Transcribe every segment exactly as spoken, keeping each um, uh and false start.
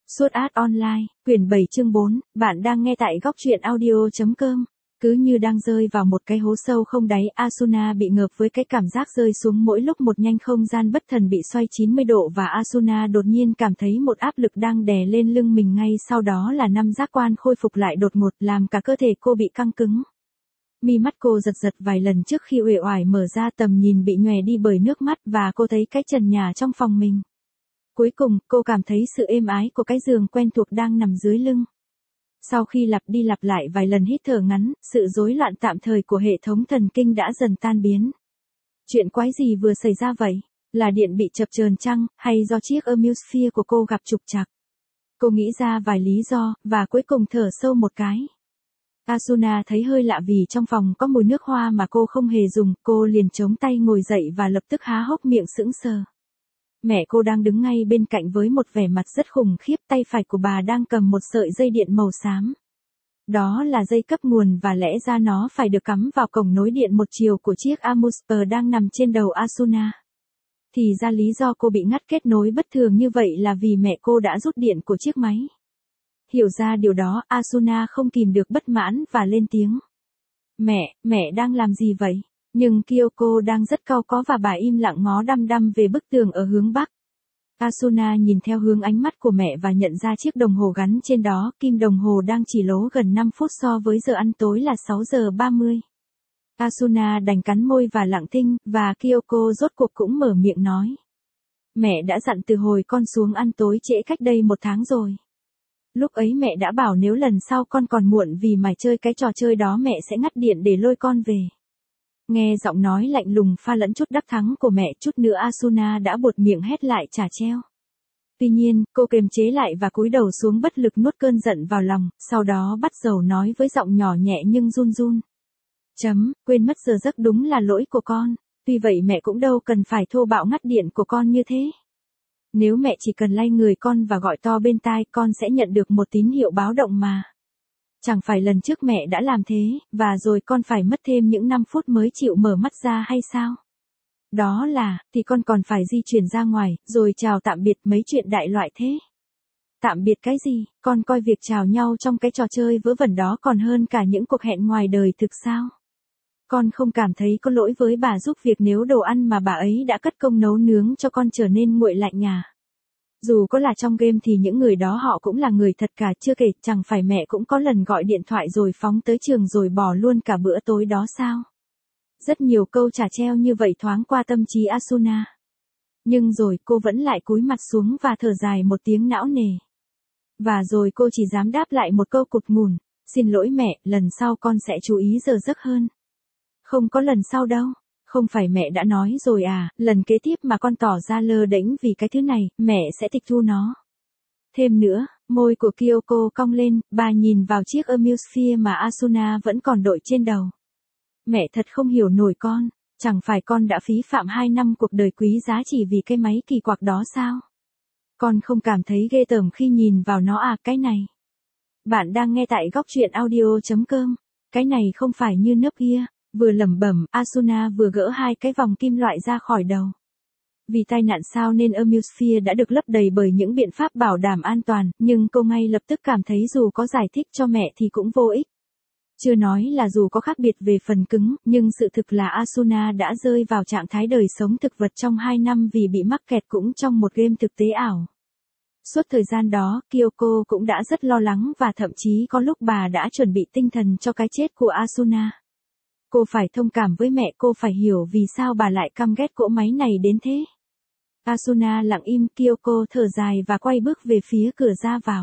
Suốt Art Online, quyển bảy chương bốn, bạn đang nghe tại góc truyện audio.com. Cứ như đang rơi vào một cái hố sâu không đáy, Asuna bị ngợp với cái cảm giác rơi xuống mỗi lúc một nhanh, không gian bất thần bị xoay chín mươi độ và Asuna đột nhiên cảm thấy một áp lực đang đè lên lưng mình, ngay sau đó là năm giác quan khôi phục lại đột ngột làm cả cơ thể cô bị căng cứng. Mi mắt cô giật giật vài lần trước khi uể oải mở ra, tầm nhìn bị nhòe đi bởi nước mắt và cô thấy cái trần nhà trong phòng mình. Cuối cùng, cô cảm thấy sự êm ái của cái giường quen thuộc đang nằm dưới lưng. Sau khi lặp đi lặp lại vài lần hít thở ngắn, sự rối loạn tạm thời của hệ thống thần kinh đã dần tan biến. Chuyện quái gì vừa xảy ra vậy? Là điện bị chập chờn chăng, hay do chiếc Amusphere của cô gặp trục trặc? Cô nghĩ ra vài lý do, và cuối cùng thở sâu một cái. Asuna thấy hơi lạ vì trong phòng có mùi nước hoa mà cô không hề dùng, cô liền chống tay ngồi dậy và lập tức há hốc miệng sững sờ. Mẹ cô đang đứng ngay bên cạnh với một vẻ mặt rất khủng khiếp, tay phải của bà đang cầm một sợi dây điện màu xám. Đó là dây cấp nguồn và lẽ ra nó phải được cắm vào cổng nối điện một chiều của chiếc Amusphere đang nằm trên đầu Asuna. Thì ra lý do cô bị ngắt kết nối bất thường như vậy là vì mẹ cô đã rút điện của chiếc máy. Hiểu ra điều đó, Asuna không kìm được bất mãn và lên tiếng. Mẹ, mẹ đang làm gì vậy? Nhưng Kyoko đang rất cau có và bà im lặng ngó đăm đăm về bức tường ở hướng bắc. Asuna nhìn theo hướng ánh mắt của mẹ và nhận ra chiếc đồng hồ gắn trên đó, kim đồng hồ đang chỉ lố gần năm phút so với giờ ăn tối là sáu giờ ba mươi. Asuna đành cắn môi và lặng thinh, và Kyoko rốt cuộc cũng mở miệng nói. Mẹ đã dặn từ hồi con xuống ăn tối trễ cách đây một tháng rồi. Lúc ấy mẹ đã bảo nếu lần sau con còn muộn vì mải chơi cái trò chơi đó mẹ sẽ ngắt điện để lôi con về. Nghe giọng nói lạnh lùng pha lẫn chút đắc thắng của mẹ, chút nữa Asuna đã buột miệng hét lại trả treo. Tuy nhiên, cô kiềm chế lại và cúi đầu xuống bất lực nuốt cơn giận vào lòng, sau đó bắt đầu nói với giọng nhỏ nhẹ nhưng run run. Chấm, quên mất giờ giấc đúng là lỗi của con, tuy vậy mẹ cũng đâu cần phải thô bạo ngắt điện của con như thế. Nếu mẹ chỉ cần lay người con và gọi to bên tai, con sẽ nhận được một tín hiệu báo động mà. Chẳng phải lần trước mẹ đã làm thế, và rồi con phải mất thêm những năm phút mới chịu mở mắt ra hay sao? Đó là, thì con còn phải di chuyển ra ngoài, rồi chào tạm biệt mấy chuyện đại loại thế. Tạm biệt cái gì, con coi việc chào nhau trong cái trò chơi vớ vẩn đó còn hơn cả những cuộc hẹn ngoài đời thực sao? Con không cảm thấy có lỗi với bà giúp việc nếu đồ ăn mà bà ấy đã cất công nấu nướng cho con trở nên nguội lạnh à? Dù có là trong game thì những người đó họ cũng là người thật cả, chưa kể chẳng phải mẹ cũng có lần gọi điện thoại rồi phóng tới trường rồi bỏ luôn cả bữa tối đó sao? Rất nhiều câu trả treo như vậy thoáng qua tâm trí Asuna. Nhưng rồi cô vẫn lại cúi mặt xuống và thở dài một tiếng não nề. Và rồi cô chỉ dám đáp lại một câu cụt ngùn, xin lỗi mẹ, lần sau con sẽ chú ý giờ giấc hơn. Không có lần sau đâu. Không phải mẹ đã nói rồi à, lần kế tiếp mà con tỏ ra lơ đễnh vì cái thứ này, mẹ sẽ tịch thu nó. Thêm nữa, môi của Kyoko cong lên, bà nhìn vào chiếc Amusphere mà Asuna vẫn còn đội trên đầu. Mẹ thật không hiểu nổi con, chẳng phải con đã phí phạm hai năm cuộc đời quý giá chỉ vì cái máy kỳ quặc đó sao? Con không cảm thấy ghê tởm khi nhìn vào nó à, cái này. Bạn đang nghe tại góc truyện audio.com, cái này không phải như nớp kia. Vừa lẩm bẩm, Asuna vừa gỡ hai cái vòng kim loại ra khỏi đầu. Vì tai nạn sao nên Amusphere đã được lấp đầy bởi những biện pháp bảo đảm an toàn, nhưng cô ngay lập tức cảm thấy dù có giải thích cho mẹ thì cũng vô ích. Chưa nói là dù có khác biệt về phần cứng, nhưng sự thực là Asuna đã rơi vào trạng thái đời sống thực vật trong hai năm vì bị mắc kẹt cũng trong một game thực tế ảo. Suốt thời gian đó, Kyoko cũng đã rất lo lắng và thậm chí có lúc bà đã chuẩn bị tinh thần cho cái chết của Asuna. Cô phải thông cảm với mẹ, cô phải hiểu vì sao bà lại căm ghét cỗ máy này đến thế. Asuna lặng im, Kyoko thở dài và quay bước về phía cửa ra vào.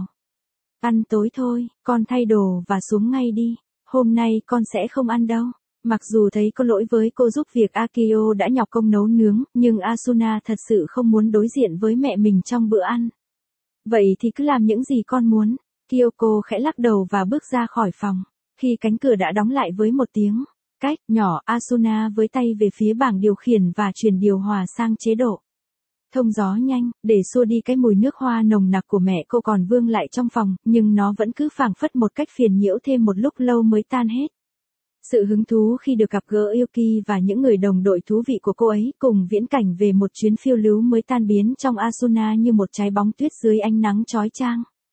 Ăn tối thôi, con thay đồ và xuống ngay đi. Hôm nay con sẽ không ăn đâu. Mặc dù thấy có lỗi với cô giúp việc Akio đã nhọc công nấu nướng, nhưng Asuna thật sự không muốn đối diện với mẹ mình trong bữa ăn. Vậy thì cứ làm những gì con muốn. Kyoko khẽ lắc đầu và bước ra khỏi phòng. Khi cánh cửa đã đóng lại với một tiếng cách nhỏ, Asuna với tay về phía bảng điều khiển và chuyển điều hòa sang chế độ thông gió nhanh, để xua đi cái mùi nước hoa nồng nặc của mẹ cô còn vương lại trong phòng, nhưng nó vẫn cứ phảng phất một cách phiền nhiễu thêm một lúc lâu mới tan hết. Sự hứng thú khi được gặp gỡ Yuki và những người đồng đội thú vị của cô ấy cùng viễn cảnh về một chuyến phiêu lưu mới tan biến trong Asuna như một trái bóng tuyết dưới ánh nắng chói chang.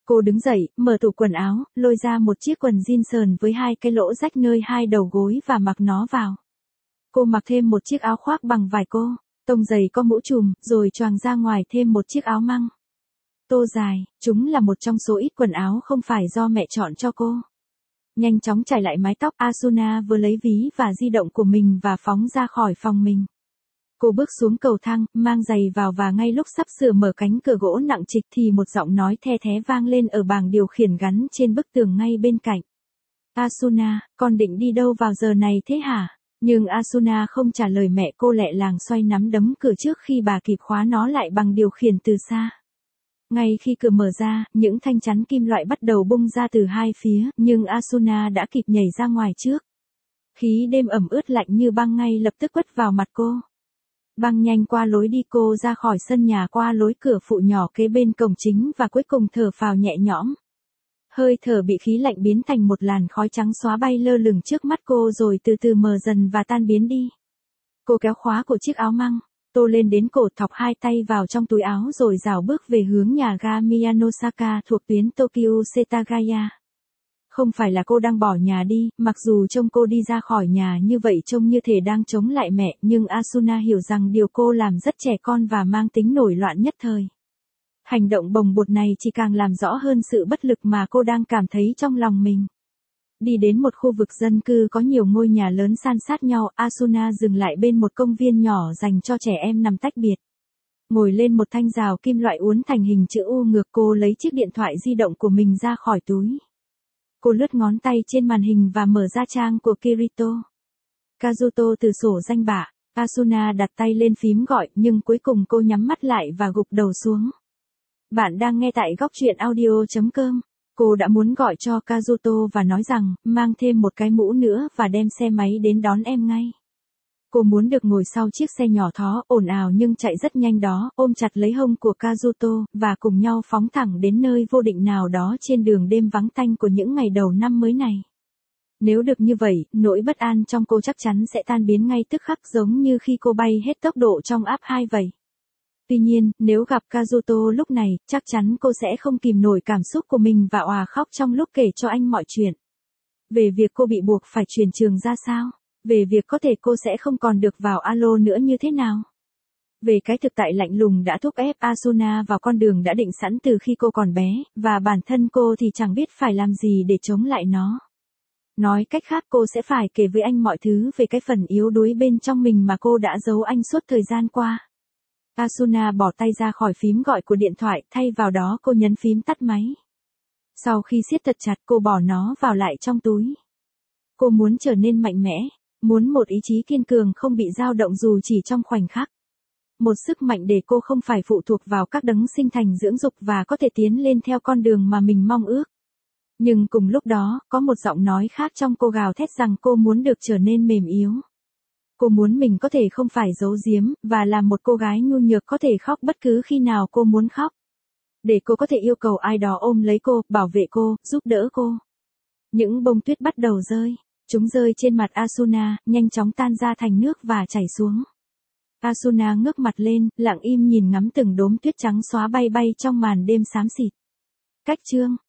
Cô đứng dậy, mở tủ quần áo, lôi ra một chiếc quần jean sờn với hai cái lỗ rách nơi hai đầu gối và mặc nó vào. Cô mặc thêm một chiếc áo khoác bằng vải cô, tông giày có mũ trùm, rồi choàng ra ngoài thêm một chiếc áo măng tô dài, chúng là một trong số ít quần áo không phải do mẹ chọn cho cô. Nhanh chóng chải lại mái tóc, Asuna vừa lấy ví và di động của mình và phóng ra khỏi phòng mình. Cô bước xuống cầu thang, mang giày vào và ngay lúc sắp sửa mở cánh cửa gỗ nặng trịch thì một giọng nói the thé vang lên ở bảng điều khiển gắn trên bức tường ngay bên cạnh. Asuna, con định đi đâu vào giờ này thế hả? Nhưng Asuna không trả lời mẹ, cô lẹ làng xoay nắm đấm cửa trước khi bà kịp khóa nó lại bằng điều khiển từ xa. Ngay khi cửa mở ra, những thanh chắn kim loại bắt đầu bung ra từ hai phía, nhưng Asuna đã kịp nhảy ra ngoài trước. Khí đêm ẩm ướt lạnh như băng ngay lập tức quất vào mặt cô. Băng nhanh qua lối đi, cô ra khỏi sân nhà qua lối cửa phụ nhỏ kế bên cổng chính và cuối cùng thở phào nhẹ nhõm. Hơi thở bị khí lạnh biến thành một làn khói trắng xóa bay lơ lửng trước mắt cô rồi từ từ mờ dần và tan biến đi. Cô kéo khóa của chiếc áo măng tô lên đến cổ, thọc hai tay vào trong túi áo rồi rảo bước về hướng nhà ga Miyanosaka thuộc tuyến Tokyo Setagaya. Không phải là cô đang bỏ nhà đi, mặc dù trông cô đi ra khỏi nhà như vậy trông như thể đang chống lại mẹ, nhưng Asuna hiểu rằng điều cô làm rất trẻ con và mang tính nổi loạn nhất thời. Hành động bồng bột này chỉ càng làm rõ hơn sự bất lực mà cô đang cảm thấy trong lòng mình. Đi đến một khu vực dân cư có nhiều ngôi nhà lớn san sát nhau, Asuna dừng lại bên một công viên nhỏ dành cho trẻ em nằm tách biệt. Ngồi lên một thanh rào kim loại uốn thành hình chữ U ngược, cô lấy chiếc điện thoại di động của mình ra khỏi túi. Cô lướt ngón tay trên màn hình và mở ra trang của Kirito Kazuto từ sổ danh bạ. Asuna đặt tay lên phím gọi, nhưng cuối cùng cô nhắm mắt lại và gục đầu xuống. Bạn đang nghe tại góc truyện audio chấm com. Cô đã muốn gọi cho Kazuto và nói rằng, mang thêm một cái mũ nữa và đem xe máy đến đón em ngay. Cô muốn được ngồi sau chiếc xe nhỏ thó, ồn ào nhưng chạy rất nhanh đó, ôm chặt lấy hông của Kazuto, và cùng nhau phóng thẳng đến nơi vô định nào đó trên đường đêm vắng tanh của những ngày đầu năm mới này. Nếu được như vậy, nỗi bất an trong cô chắc chắn sẽ tan biến ngay tức khắc, giống như khi cô bay hết tốc độ trong áp hai vậy. Tuy nhiên, nếu gặp Kazuto lúc này, chắc chắn cô sẽ không kìm nổi cảm xúc của mình và òa khóc trong lúc kể cho anh mọi chuyện. Về việc cô bị buộc phải chuyển trường ra sao? Về việc có thể cô sẽ không còn được vào Alo nữa như thế nào? Về cái thực tại lạnh lùng đã thúc ép Asuna vào con đường đã định sẵn từ khi cô còn bé, và bản thân cô thì chẳng biết phải làm gì để chống lại nó. Nói cách khác, cô sẽ phải kể với anh mọi thứ về cái phần yếu đuối bên trong mình mà cô đã giấu anh suốt thời gian qua. Asuna bỏ tay ra khỏi phím gọi của điện thoại, thay vào đó cô nhấn phím tắt máy. Sau khi siết thật chặt, cô bỏ nó vào lại trong túi. Cô muốn trở nên mạnh mẽ, muốn một ý chí kiên cường không bị dao động dù chỉ trong khoảnh khắc. Một sức mạnh để cô không phải phụ thuộc vào các đấng sinh thành dưỡng dục và có thể tiến lên theo con đường mà mình mong ước. Nhưng cùng lúc đó, có một giọng nói khác trong cô gào thét rằng cô muốn được trở nên mềm yếu. Cô muốn mình có thể không phải giấu giếm, và là một cô gái nhu nhược có thể khóc bất cứ khi nào cô muốn khóc. Để cô có thể yêu cầu ai đó ôm lấy cô, bảo vệ cô, giúp đỡ cô. Những bông tuyết bắt đầu rơi. Chúng rơi trên mặt Asuna, nhanh chóng tan ra thành nước và chảy xuống. Asuna ngước mặt lên, lặng im nhìn ngắm từng đốm tuyết trắng xóa bay bay trong màn đêm xám xịt. Cách chương